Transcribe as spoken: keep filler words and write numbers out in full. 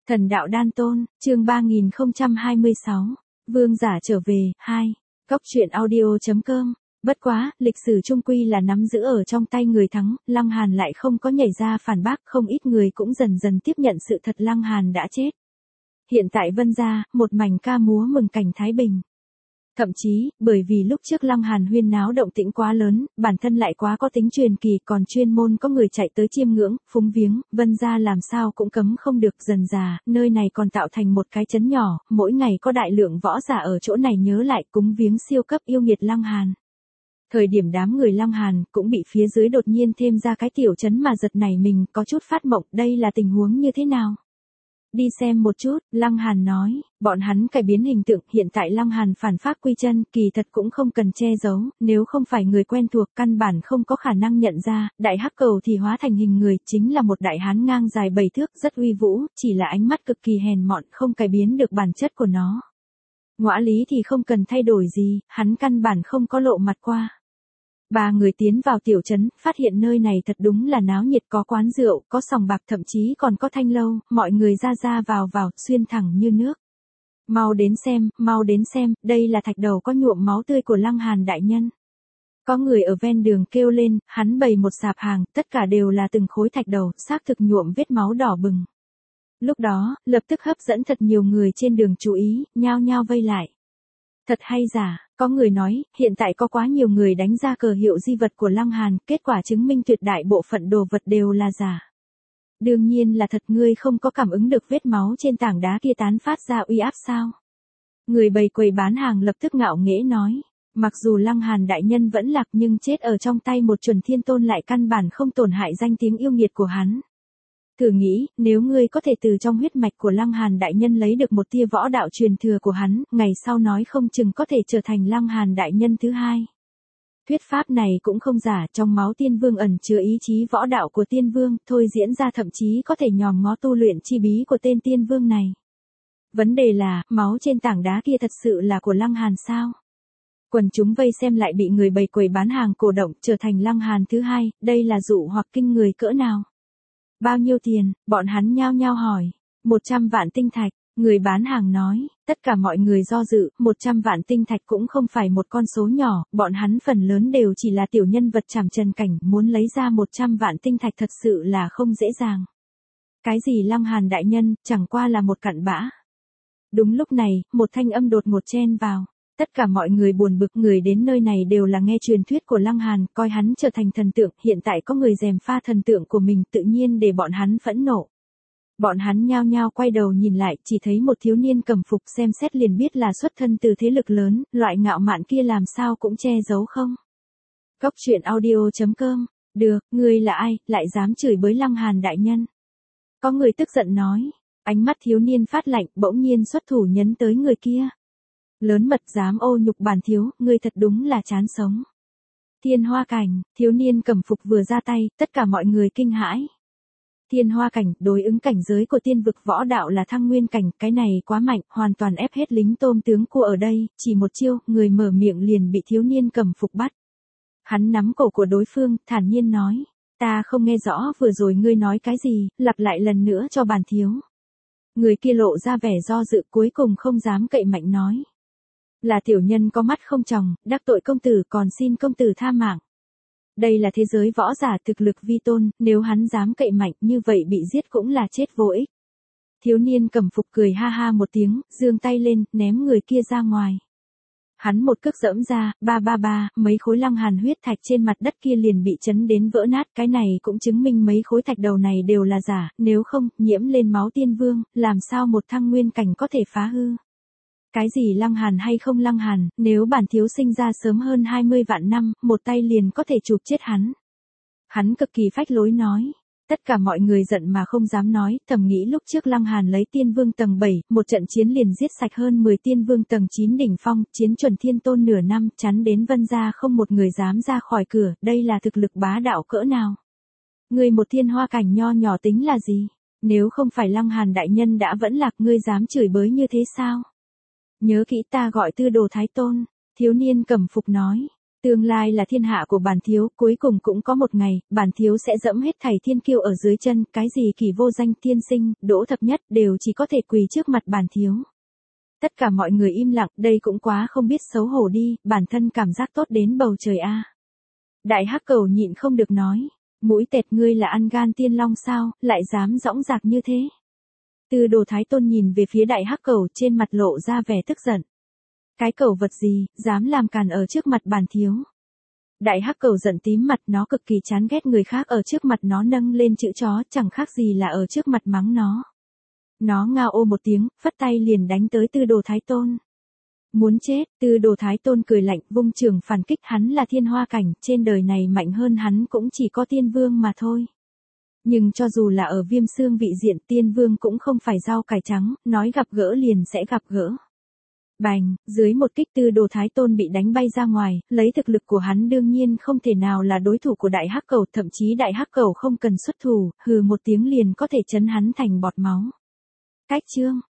Thần đạo đan tôn, chương ba nghìn không trăm hai mươi sáu, Vương giả trở về, hai, Cốc truyện audio chấm com. Bất quá, lịch sử trung quy là nắm giữ ở trong tay người thắng, Lăng Hàn lại không có nhảy ra phản bác, không ít người cũng dần dần tiếp nhận sự thật Lăng Hàn đã chết. Hiện tại Vân gia, một mảnh ca múa mừng cảnh thái bình. Thậm chí, bởi vì lúc trước Lăng Hàn huyên náo động tĩnh quá lớn, bản thân lại quá có tính truyền kỳ, còn chuyên môn có người chạy tới chiêm ngưỡng, phúng viếng, Vân gia làm sao cũng cấm không được. Dần dà, nơi này còn tạo thành một cái trấn nhỏ, mỗi ngày có đại lượng võ giả ở chỗ này nhớ lại cúng viếng siêu cấp yêu nghiệt Lăng Hàn. Thời điểm đám người Lăng Hàn cũng bị phía dưới đột nhiên thêm ra cái tiểu trấn mà giật nảy mình, có chút phát mộng, đây là tình huống như thế nào? Đi xem một chút, Lăng Hàn nói, bọn hắn cải biến hình tượng, hiện tại Lăng Hàn phản phác quy chân, kỳ thật cũng không cần che giấu, nếu không phải người quen thuộc căn bản không có khả năng nhận ra, đại hắc cầu thì hóa thành hình người, chính là một đại hán ngang dài bảy thước, rất uy vũ, chỉ là ánh mắt cực kỳ hèn mọn, không cải biến được bản chất của nó. Ngõa lý thì không cần thay đổi gì, hắn căn bản không có lộ mặt qua. Ba người tiến vào tiểu trấn, phát hiện nơi này thật đúng là náo nhiệt, có quán rượu, có sòng bạc, thậm chí còn có thanh lâu, mọi người ra ra vào vào, xuyên thẳng như nước. Mau đến xem, mau đến xem, đây là thạch đầu có nhuộm máu tươi của Lăng Hàn đại nhân. Có người ở ven đường kêu lên, hắn bày một sạp hàng, tất cả đều là từng khối thạch đầu, xác thực nhuộm vết máu đỏ bừng. Lúc đó, lập tức hấp dẫn thật nhiều người trên đường chú ý, nhao nhao vây lại. Thật hay giả, có người nói, hiện tại có quá nhiều người đánh ra cờ hiệu di vật của Lăng Hàn, kết quả chứng minh tuyệt đại bộ phận đồ vật đều là giả. Đương nhiên là thật, ngươi không có cảm ứng được vết máu trên tảng đá kia tán phát ra uy áp sao? Người bày quầy bán hàng lập tức ngạo nghễ nói, mặc dù Lăng Hàn đại nhân vẫn lạc nhưng chết ở trong tay một chuẩn thiên tôn lại căn bản không tổn hại danh tiếng yêu nghiệt của hắn. Thử nghĩ, nếu ngươi có thể từ trong huyết mạch của Lăng Hàn đại nhân lấy được một tia võ đạo truyền thừa của hắn, ngày sau nói không chừng có thể trở thành Lăng Hàn đại nhân thứ hai. Thuyết pháp này cũng không giả, trong máu tiên vương ẩn chứa ý chí võ đạo của tiên vương, thôi diễn ra thậm chí có thể nhòm ngó tu luyện chi bí của tên tiên vương này. Vấn đề là, máu trên tảng đá kia thật sự là của Lăng Hàn sao? Quần chúng vây xem lại bị người bày quầy bán hàng cổ động, trở thành Lăng Hàn thứ hai, đây là dụ hoặc kinh người cỡ nào? Bao nhiêu tiền, bọn hắn nhao nhao hỏi. một trăm vạn tinh thạch, người bán hàng nói, tất cả mọi người do dự, một trăm vạn tinh thạch cũng không phải một con số nhỏ, bọn hắn phần lớn đều chỉ là tiểu nhân vật trảm trần cảnh, muốn lấy ra một trăm vạn tinh thạch thật sự là không dễ dàng. Cái gì Lăng Hàn đại nhân, chẳng qua là một cặn bã. Đúng lúc này, một thanh âm đột ngột chen vào. Tất cả mọi người buồn bực, người đến nơi này đều là nghe truyền thuyết của Lăng Hàn, coi hắn trở thành thần tượng, hiện tại có người gièm pha thần tượng của mình, tự nhiên để bọn hắn phẫn nộ. Bọn hắn nhao nhao quay đầu nhìn lại, chỉ thấy một thiếu niên cầm phục, xem xét liền biết là xuất thân từ thế lực lớn, loại ngạo mạn kia làm sao cũng che giấu không. Cốc truyện audio chấm com, được, ngươi là ai, lại dám chửi bới Lăng Hàn đại nhân. Có người tức giận nói, ánh mắt thiếu niên phát lạnh, bỗng nhiên xuất thủ nhấn tới người kia. Lớn mật dám ô nhục bản thiếu, ngươi thật đúng là chán sống. Thiên hoa cảnh, thiếu niên cầm phục vừa ra tay, tất cả mọi người kinh hãi. Thiên hoa cảnh, đối ứng cảnh giới của tiên vực võ đạo là thăng nguyên cảnh, cái này quá mạnh, hoàn toàn ép hết lính tôm tướng cua ở đây, chỉ một chiêu, người mở miệng liền bị thiếu niên cầm phục bắt. Hắn nắm cổ của đối phương, thản nhiên nói, ta không nghe rõ vừa rồi ngươi nói cái gì, lặp lại lần nữa cho bản thiếu. Người kia lộ ra vẻ do dự, cuối cùng không dám cậy mạnh nói. Là tiểu nhân có mắt không tròng, đắc tội công tử, còn xin công tử tha mạng. Đây là thế giới võ giả thực lực vi tôn, nếu hắn dám cậy mạnh như vậy bị giết cũng là chết vô ích. Thiếu niên cầm phục cười ha ha một tiếng, giương tay lên, ném người kia ra ngoài. Hắn một cước dẫm ra, ba ba ba, mấy khối Lăng Hàn huyết thạch trên mặt đất kia liền bị chấn đến vỡ nát, cái này cũng chứng minh mấy khối thạch đầu này đều là giả, nếu không, nhiễm lên máu tiên vương, làm sao một thăng nguyên cảnh có thể phá hư. Cái gì Lăng Hàn hay không Lăng Hàn, nếu bản thiếu sinh ra sớm hơn hai mươi vạn năm, một tay liền có thể chụp chết hắn. Hắn cực kỳ phách lối nói. Tất cả mọi người giận mà không dám nói, thầm nghĩ lúc trước Lăng Hàn lấy tiên vương tầng bảy, một trận chiến liền giết sạch hơn mười tiên vương tầng chín đỉnh phong, chiến chuẩn thiên tôn nửa năm, chắn đến Vân gia không một người dám ra khỏi cửa, đây là thực lực bá đạo cỡ nào. Người một thiên hoa cảnh nho nhỏ tính là gì? Nếu không phải Lăng Hàn đại nhân đã vẫn lạc, ngươi dám chửi bới như thế sao? Nhớ kỹ, ta gọi tư đồ thái tôn, thiếu niên cầm phục nói. Tương lai là thiên hạ của bản thiếu, cuối cùng cũng có một ngày, bản thiếu sẽ dẫm hết thảy thiên kiêu ở dưới chân, cái gì kỳ vô danh tiên sinh, đỗ thập nhất, đều chỉ có thể quỳ trước mặt bản thiếu. Tất cả mọi người im lặng, đây cũng quá không biết xấu hổ đi, bản thân cảm giác tốt đến bầu trời a. Đại hắc cẩu nhịn không được nói, mũi tẹt ngươi là ăn gan tiên long sao, lại dám dõng dạc như thế. Tư Đồ Thái Tôn nhìn về phía đại hắc cẩu trên mặt lộ ra vẻ tức giận. Cái cẩu vật gì, dám làm càn ở trước mặt bản thiếu. Đại hắc cẩu giận tím mặt, nó cực kỳ chán ghét người khác ở trước mặt nó nâng lên chữ chó, chẳng khác gì là ở trước mặt mắng nó. Nó ngao ô một tiếng, phất tay liền đánh tới Tư Đồ Thái Tôn. Muốn chết, Tư Đồ Thái Tôn cười lạnh, vung trường phản kích, hắn là thiên hoa cảnh, trên đời này mạnh hơn hắn cũng chỉ có tiên vương mà thôi. Nhưng cho dù là ở Viêm Xương vị diện, tiên vương cũng không phải rau cải trắng, nói gặp gỡ liền sẽ gặp gỡ. Bành, dưới một kích Tư Đồ Thái Tôn bị đánh bay ra ngoài, lấy thực lực của hắn đương nhiên không thể nào là đối thủ của đại hắc cẩu, thậm chí đại hắc cẩu không cần xuất thủ, hừ một tiếng liền có thể chấn hắn thành bọt máu. Cách chương